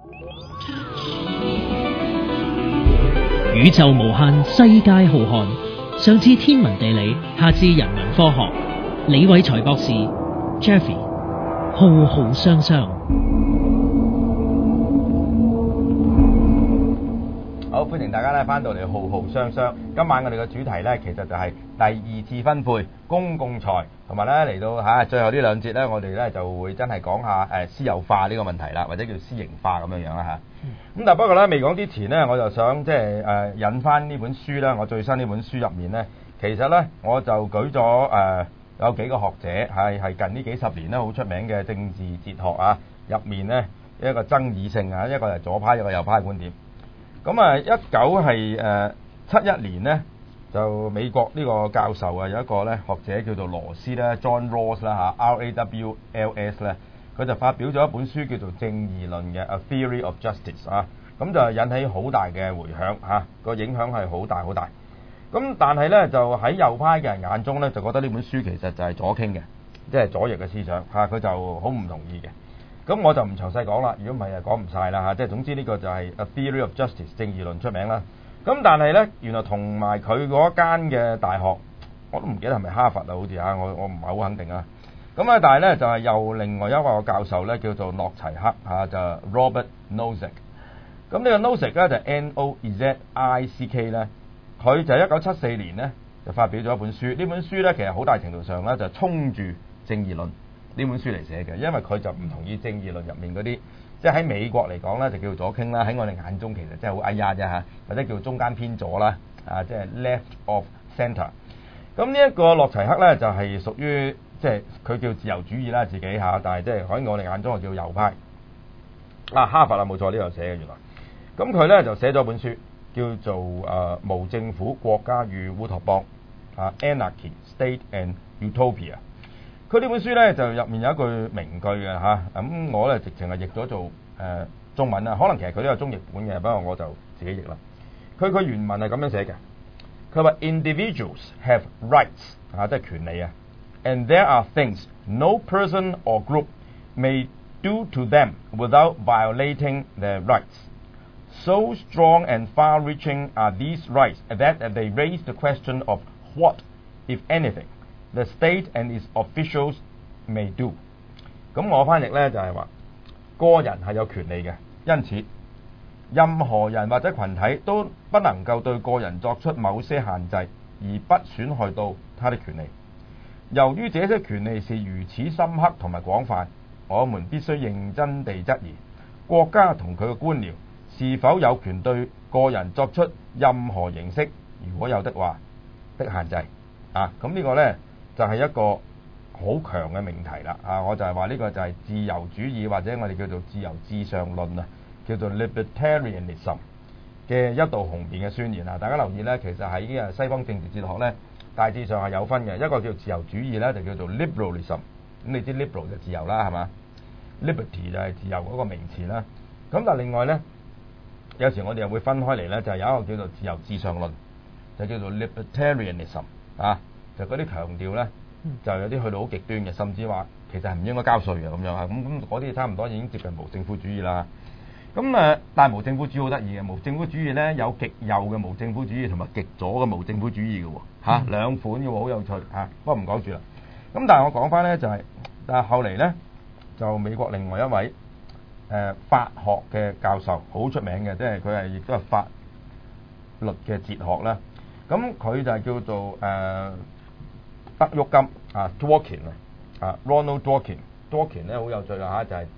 宇宙無限，世界浩瀚，上至天文地理，下至人文科學。李偉才博士 Jeffrey 浩浩湯湯。 好，歡迎大家咧翻到嚟浩浩湯湯。今晚我哋嘅主題咧，其實就係第二次分配公共財，同埋咧嚟到最後呢兩節咧，我哋咧就會真係講下私有化呢個問題啦，或者叫私營化咁樣樣啦嚇。咁但不過咧未講之前咧，我就想即係引翻呢本書啦。我最新呢本書入面咧，其實咧我就舉咗有幾個學者係近呢幾十年咧好出名嘅政治哲學啊，入面咧一個爭議性啊，一個係左派，一個右派嘅觀點。咁啊1971年咧，就美國呢個教授啊有一個咧學者叫做羅斯咧 John Rawls 啦嚇 RAWLS 咧，佢就發表咗一本書叫做《正義論》嘅 A Theory of Justice 啊，咁就引起好大嘅迴響嚇，個影響係好大好大。咁但係咧就喺右派嘅人眼中咧，就覺得呢本書其實就係左傾嘅，即係左翼嘅思想嚇，佢就好唔同意嘅。咁我就唔詳細講啦，如果唔係就講唔晒啦嚇。即係總之呢個就係 A Theory of Justice 正義論出名啦。咁但係咧，原來同埋佢嗰間嘅大學，我都唔記得係咪哈佛啊，好似嚇，我唔係好肯定啊。咁啊，但係咧就係又另外一個教授咧叫做諾齊克嚇，就 Robert Nozick。咁呢個 Nozick 咧就 Nozick 咧，佢就1974年咧就發表咗一本書。呢本書咧其實好大程度上咧就衝住正義論呢本書嚟寫嘅，因為佢就唔同意正義論入面嗰啲，即係喺美國嚟講咧就叫做左傾啦，喺我哋眼中其實真係好哎呀啫嚇，或者叫中間偏左啦，即係 left of centre。咁呢一個諾齊克咧就係屬於即係佢叫自由主義啦自己嚇，但係即係喺我哋眼中係叫右派。哈佛啊冇錯，呢度寫嘅原來。咁佢咧就寫咗本書叫做無政府國家與烏托邦Anarchy, State and Utopia。佢呢本書咧就入面有一句名句嘅嚇，咁我咧直情係譯咗做中文啦，可能其實佢都有中譯本嘅，不過我就自己譯啦。佢原文係咁樣寫嘅，佢話 Individuals have rights 即係權利啊 ，and there are things no person or group may do to them without violating their rights. So strong and far-reaching are these rights that they raise the question of what, if anything, the state and its officials may do。 咁我翻譯咧就係話，個人係有權利嘅，因此任何人或者群體都不能夠對個人作出某些限制，而不損害到他的權利。由於這些權利是如此深刻同埋廣泛，我們必須認真地質疑國家同佢嘅官僚是否有權對個人作出任何形式，如果有的話的限制啊。咁呢個呢，就係一個好強嘅命題啦啊！我就係話呢個就係自由主義或者我哋叫做自由至上論啊，叫做 libertarianism 嘅一道紅面嘅宣言啊！大家留意呢，其實喺西方政治哲學呢，大致上係有分嘅，一個叫自由主義呢，就叫做 liberalism。咁你知 liberal 就自由啦，係嘛？ liberty 就係自由嗰個名詞啦。咁但係另外呢，有時我哋又會分開嚟呢，就係有一個叫做自由至上論，就叫做 libertarianism 啊，就嗰啲強調呢，就有啲去到好極端嘅，甚至話其實係唔應該交稅嘅咁樣啊。咁嗰啲差唔多已經接近無政府主義啦。咁但係無政府主義好得意嘅，無政府主義呢，有極右嘅無政府主義同埋極左嘅無政府主義嘅喎，兩款嘅喎，好有趣嚇。不過唔講住啦。咁但係我講翻呢，就係，但係後嚟呢，就美國另外一位法學嘅教授好出名嘅，即係佢係亦都係法律嘅哲學啦。咁佢就係叫做德沃金Dworkin Ronald Dworkin 咧好有趣啦嚇，就係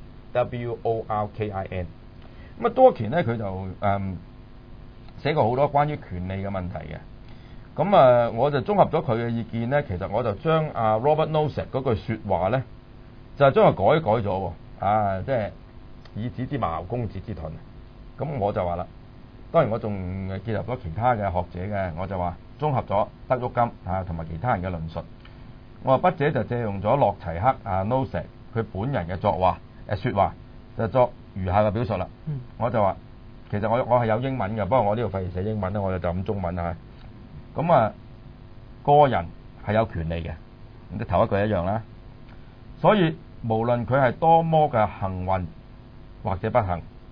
Dworkin。咁Dworkin咧佢就寫過好多關於權利嘅問題嘅。咁我就綜合咗佢嘅意見咧，其實我就將Robert Nozick 嗰句説話咧，就係將佢改咗喎，即係以子之矛攻子之盾。咁我就話啦，當然我仲結合咗其他嘅學者嘅，我就話綜合咗德沃金同埋其他人嘅論述。我話筆者就借用咗諾齊克Nozick 佢本人嘅説話，就作如下嘅表述啦。我就話其實我係有英文嘅，不過我呢度費事寫英文啦，我就咁中文啊。咁個人係有權利嘅，咁頭一句一樣啦。所以無論佢係多麼嘅幸運或者不幸，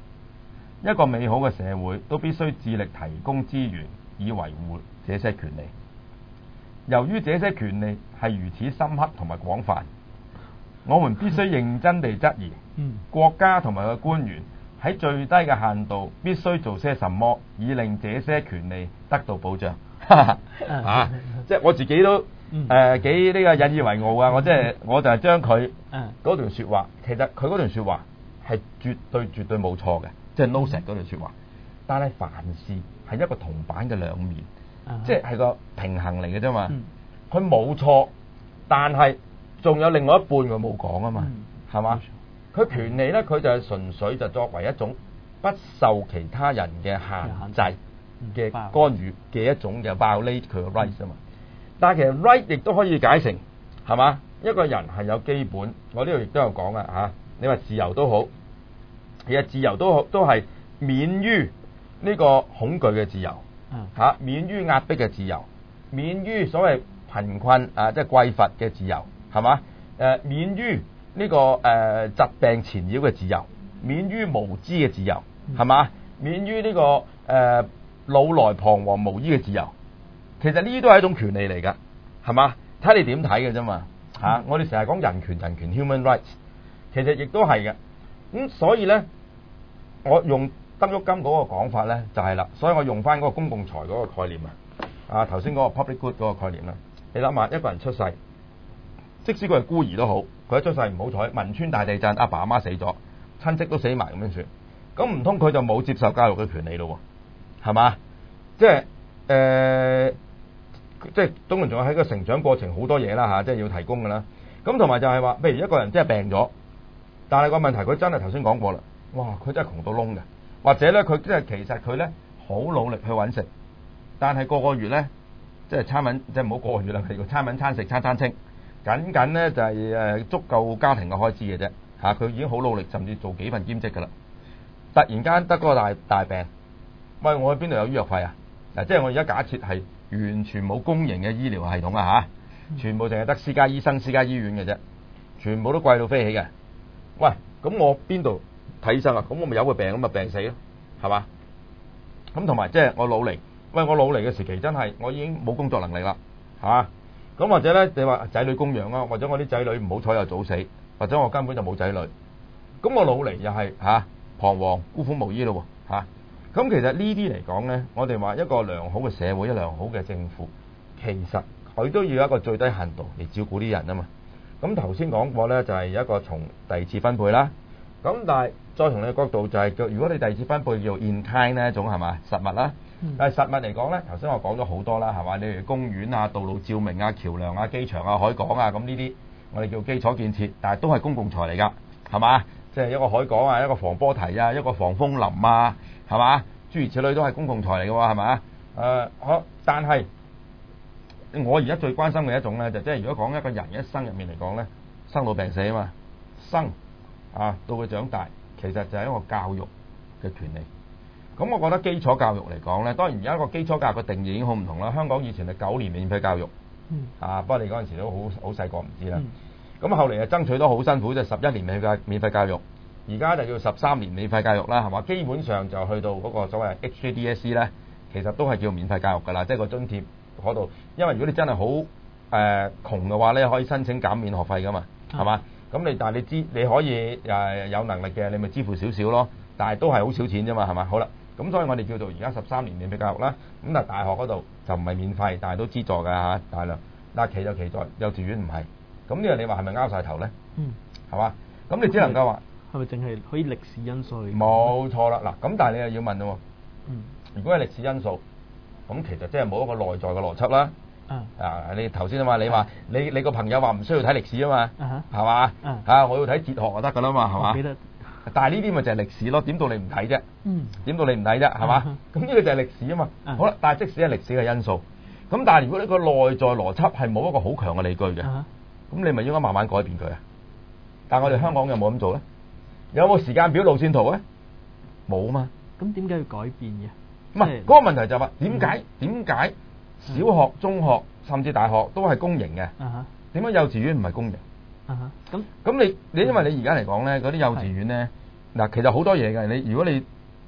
一個美好嘅社會都必須致力提供資源以維護這些權利。由於這些權利係如此深刻同埋廣泛，我們必須認真地質疑國家同埋個官員喺最低嘅限度必須做些什麼，以令這些權利得到保障。即係我自己都幾呢個引以為傲啊！我就係將佢嗰段説話，其實佢嗰段説話係絕對冇錯嘅，即係 Nozick 嗰段説話。但係凡事係一個銅板嘅兩面，即係個平衡嚟嘅啫嘛。佢冇錯，但係仲有另外一半佢冇講啊嘛，係嘛？佢權利咧，佢就係純粹就作為一種不受其他人嘅限制嘅干預嘅一種嘅 violate 佢嘅 rights 啊嘛。但係其實 right 亦都可以解成係嘛？一個人係有基本，我呢度亦都有講啊嚇。你話自由都好，其實自由都係免於呢個恐懼嘅自由嚇，免於壓迫嘅自由，免於所謂貧困即係匱乏嘅自由係嘛？免於呢個疾病纏繞嘅自由，免於無知嘅自由係嘛？免於呢個老來彷徨無依嘅自由。其實呢啲都係一種權利嚟㗎，係嘛？睇你點睇嘅啫嘛嚇。我哋成日講人權 human rights， 其實亦都係嘅。咁所以咧，我用德沃金嗰個講法咧就係啦。所以我用翻嗰個公共財嗰個概念啊，頭先嗰個 public good 嗰個概念啦。你諗下，一個人出世，即使佢係孤兒都好，佢一出世唔好彩，汶川大地震，阿爸阿媽死咗，親戚都死埋咁樣算，咁唔通佢就冇接受教育嘅權利咯？係嘛？即係即係當然仲有喺個成長過程好多嘢啦嚇，即係要提供㗎啦。咁同埋就係話，譬如一個人真係病咗，但係個問題佢真係頭先講過啦，哇！佢真係窮到窿嘅，或者咧佢真係其實佢咧好努力去揾食，但係個個月咧即係餐揾即係唔好個個月啦，係個餐揾餐食餐清，僅咧就係足夠家庭嘅開支嘅啫嚇。佢已經好努力，甚至做幾份兼職㗎啦。突然間得嗰個大病，喂！我去邊度有醫藥費啊？嗱，即係我而家假設係完全冇公營嘅醫療系統啊嚇，全部淨係得私家醫生、私家醫院嘅啫，全部都貴到飛起嘅。喂，咁我邊度睇醫生啊？咁我咪有個病咁咪病死咯，係嘛？咁同埋即係我努力，喂，我努力嘅時期真係我已經冇工作能力啦，係嘛？咁或者咧，你話仔女供養啊，或者我啲仔女唔好彩又早死，或者我根本就冇仔女，咁我努力又係彷徨孤苦無依咯喎。咁其實呢啲嚟講呢，我哋話一個良好嘅社會、一良好嘅政府，其實佢都要有一個最低限度嚟照顧啲人啊嘛。咁頭先講過呢，就係一個從第二次分配啦。咁但係再從你嘅角度就係，如果你第二次分配叫 in kind 呢一種係嘛實物啦。但係實物嚟講呢，頭先我講咗好多啦，係嘛？例如公園啊、道路照明啊、橋梁啊、機場啊、海港啊，咁呢啲我哋叫基礎建設，但係都係公共財嚟㗎，係嘛？即係一個海港啊，一個防波堤啊，一個防風林啊，係嘛？諸如此類都係公共財嚟嘅喎，係嘛？好，但係我而家最關心嘅一種咧，就即係如果講一個人一生入面嚟講咧，生老病死啊嘛，生到佢長大，其實就係一個教育嘅權利。咁我覺得基礎教育嚟講咧，當然而家個基礎教育嘅定義已經好唔同啦。香港以前係9年免費教育，不過你嗰陣時都好細個唔知啦。咁後嚟就爭取得好辛苦，就11年免費教育。而家就叫13年免費教育啦，係嘛？基本上就去到嗰個所謂 HKDSE 咧，其實都係叫免費教育㗎啦，即係個津貼嗰度。因為如果你真係好窮嘅話咧，可以申請減免學費㗎嘛，係嘛？咁但係你可以有能力嘅，你咪支付少少咯。但係都係好少錢啫嘛，係嘛？好啦，咁所以我哋叫做而家13年免費教育啦。咁但係大學嗰度就唔係免費，但係都資助㗎嚇，大量。但係奇就奇在幼稚園唔係。咁呢個你話係咪拗晒頭咧？係嘛？咁你只能夠話。 係咪淨係可以歷史因素？ 冇錯啦，嗱咁但係你又要問喎，如果係歷史因素，咁其實即係冇一個內在嘅邏輯啦。你頭先啊嘛，你話你個朋友話唔需要睇歷史啊嘛，係嘛？我要睇哲學就得㗎啦嘛，係嘛？ 記得。 但係呢啲咪就係歷史咯，點到你唔睇啫？點到你唔睇啫？係嘛？咁呢個就係歷史啊嘛。好啦，但係即使係歷史嘅因素，咁但係如果呢個內在邏輯係冇一個好強嘅理據嘅，咁你咪應該慢慢改變佢啊。但係我哋香港有冇咁做咧？有冇時間表路線圖咧？冇啊嘛。 咁點解要改變嘅？ 唔係嗰個問題就係話點解小學、中學甚至大學都係公營嘅？點解幼稚園唔係公營？咁你因為你而家嚟講咧，嗰啲幼稚園咧嗱，其實好多嘢嘅。如果你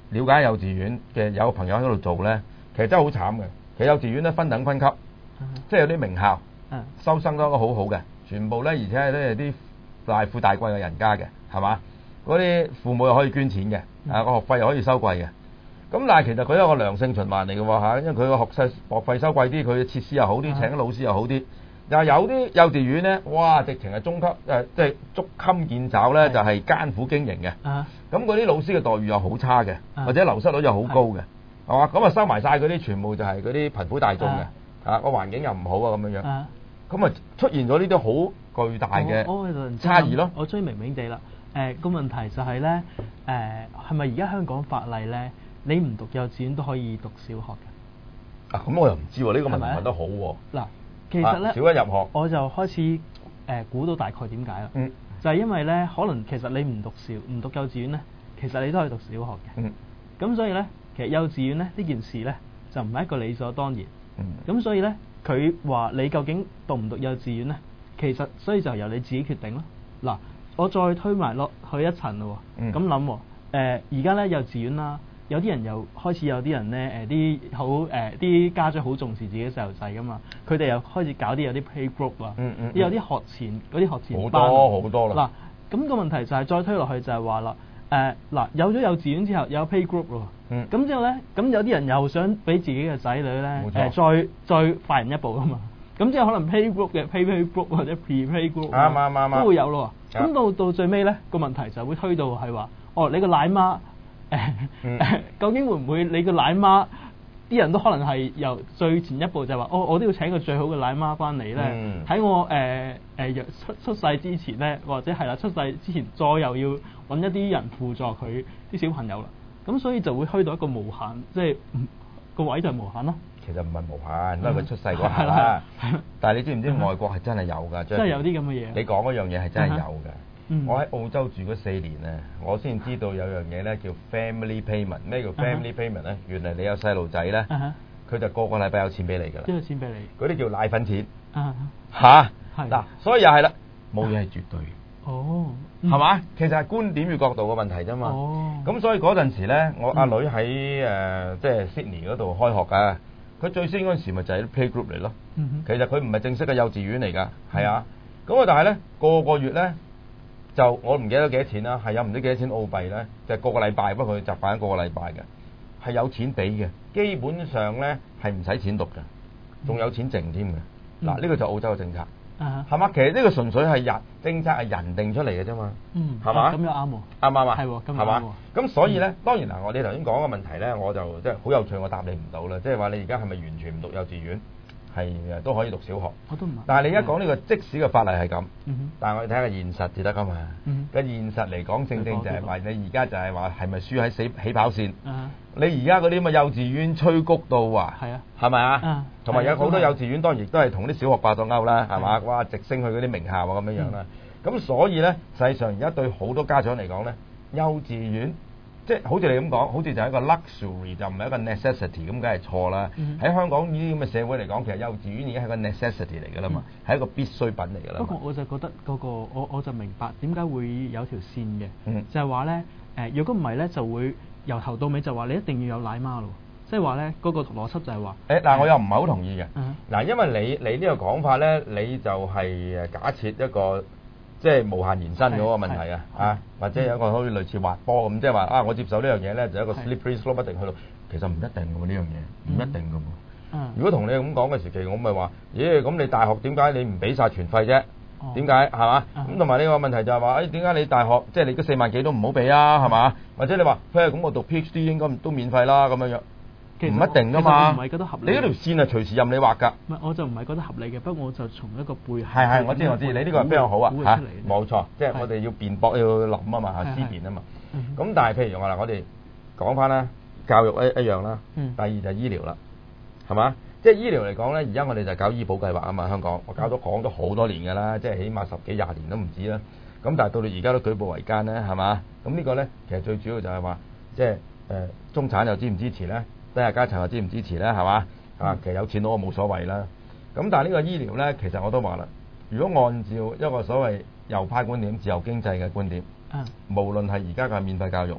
了解幼稚園嘅有個朋友喺度做咧，其實真係好慘嘅。其實幼稚園咧分等分級，即係有啲名校，收生都好好嘅，全部咧而且係咧啲大富大貴嘅人家嘅，係嘛？嗰啲父母又可以捐錢嘅，個學費又可以收貴嘅。咁但係其實佢有個良性循環嚟嘅喎嚇，因為佢個學費收貴啲，佢嘅設施又好啲，請啲老師又好啲。又有啲幼稚園咧，哇！直情係中級即係捉襟見肘咧，就係艱苦經營嘅。咁嗰啲老師嘅待遇又好差嘅，或者流失率又好高嘅，係嘛？咁啊收埋晒嗰啲，全部就係嗰啲貧苦大眾嘅，個環境又唔好啊咁樣樣。咁啊出現咗呢啲好巨大嘅差異咯。 我追明明地啦。個問題就係咧，係咪而家香港法例咧，你唔讀幼稚園都可以讀小學嘅？ 咁我又唔知喎，呢個問題問得好喎。 嗱，其實咧， 小一入學我就開始估到大概點解啦。就係因為咧，可能其實你唔讀幼稚園咧，其實你都可以讀小學嘅。咁所以咧，其實幼稚園咧呢件事咧就唔係一個理所當然。咁所以咧，佢話你究竟讀唔讀幼稚園咧，其實所以就由你自己決定咯。嗱。我再推埋落去一層咯喎，咁諗喎，而家咧幼稚園啦，有啲人又開始有啲人咧啲家長好重視自己細路仔噶嘛，佢哋又開始搞啲有啲 playgroup 啊，有啲學前班好多啦。 嗱，咁個問題就係再推落去就係話啦，嗱有咗幼稚園之後有 playgroup 咯，咁之後咧，咁有啲人又想俾自己嘅仔女咧再快人一步噶嘛。咁即係可能 playgroup 嘅 playgroup 或者 pre-playgroup 啱都會有咯。咁到最尾咧個問題就會推到係話，你個奶媽究竟會唔會你個奶媽啲人都可能係由最前一步就係話，我都要請個最好嘅奶媽翻嚟咧，喺我出世之前咧，或者係啦出世之前再又要揾一啲人輔助佢啲小朋友啦。咁所以就會推到一個無限，即係個位就係無限咯。 其實唔係無限，因為佢出世嗰下啦。但係你知唔知外國係真係有㗎？ 真係有啲咁嘅嘢。 你講嗰樣嘢係真係有㗎。我喺澳洲住嗰4年咧，我先知道有樣嘢咧叫 family payment。咩叫 family payment 咧？原來你有細路仔咧，佢就個禮拜有錢俾你㗎啦。 有錢俾你。 嗰啲叫奶粉錢。嗱，所以又係啦，冇嘢係絕對。係嘛？其實係觀點與角度嘅問題啫嘛。咁所以嗰陣時咧，我阿女喺即係 Sydney 嗰度開學㗎。佢最先嗰陣時咪就係啲 playgroup 嚟咯，其實佢唔係正式嘅幼稚園嚟㗎，係啊，咁但係咧個月咧就我唔記得幾多錢啦，係有唔知幾多錢澳幣咧，就係個禮拜，不過佢習慣個禮拜嘅，係有錢俾嘅，基本上咧係唔使錢讀嘅，仲有錢剩添嘅，嗱呢個就澳洲嘅政策，係嘛？其實呢個純粹係政策係人定出嚟嘅啫嘛，係嘛？咁又啱喎， 啱唔啱啊？ 係喎， 係嘛？咁所以咧，當然嗱，我哋頭先講嘅問題咧，我就即係好有趣，我答你唔到啦。即係話你而家係咪完全唔讀幼稚園，係都可以讀小學？ 我都唔係。 但係你而家講呢個，即使嘅法例係咁，但係我哋睇下現實至得㗎嘛。個現實嚟講，正正就係話你而家就係話係咪輸喺起跑線？你而家嗰啲咁嘅幼稚園催谷到話，係咪啊？同埋有好多幼稚園當然亦都係同啲小學掛到鈎啦，係嘛？哇，直升去嗰啲名校啊咁樣樣啦。咁所以咧，實際上而家對好多家長嚟講咧，幼稚園即係好似你咁講，好似就係一個 luxury，就唔係一個 necessity，咁梗係錯啦。喺香港呢啲咁嘅社會嚟講，其實幼稚園已經係個 necessity 嚟㗎啦嘛，係一個必需品嚟㗎啦。 不過我就覺得嗰個我就明白點解會有條線嘅，就係話咧如果唔係咧，就會由頭到尾就話你一定要有奶媽咯。即係話咧，嗰個邏輯就係話， 嗱我又唔係好同意嘅。嗱，因為你呢個講法咧，你就係假設一個即係無限延伸嗰個問題啊，或者有一個好似類似滑波咁，即係話我接受呢樣嘢咧，就一個 slippery slope 一定去到，其實唔一定嘅喎呢樣嘢，唔一定嘅喎。如果同你咁講嘅時期，我咪話，咁你大學點解你唔俾晒全費啫？點解係嘛？咁同埋呢個問題就係話，點解你大學即係你嗰4萬幾都唔好俾啊？係嘛？或者你話，咁我讀 PhD 應該都免費啦咁樣樣。唔一定㗎嘛， 唔係覺得合理。 你嗰條線係隨時任你畫㗎。 唔係，我就唔係覺得合理嘅，不過我就從一個背後。 係，我知，你呢個係非常好啊嚇，冇錯，即係我哋要辯駁要諗啊嘛，思辨啊嘛。咁但係譬如我哋講翻啦，教育一樣啦，第二就係醫療啦，係嘛？即係醫療嚟講咧，而家我哋就搞醫保計劃啊嘛，香港我講咗好多年㗎啦，即係起碼10幾20年都唔止啦。咁但係到到而家都舉步維艱咧，係嘛？咁呢個咧其實最主要就係話，即係中產又支唔支持咧？低下階層又支唔支持咧？係嘛？其實有錢攞冇所謂啦。咁但係呢個醫療咧，其實我都話啦，如果按照一個所謂右派觀點、自由經濟嘅觀點，無論係而家嘅免費教育，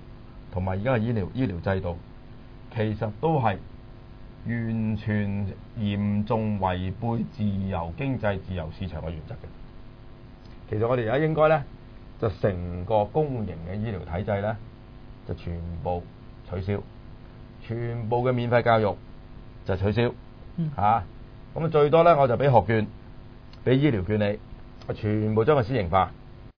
同埋而家嘅醫療制度，其實都係完全嚴重違背自由經濟、自由市場嘅原則嘅。其實我哋而家應該咧，就成個公營嘅醫療體制咧，就全部取消，全部嘅免費教育就取消嚇。咁最多咧我就俾學券、俾醫療券你，全部將佢私營化。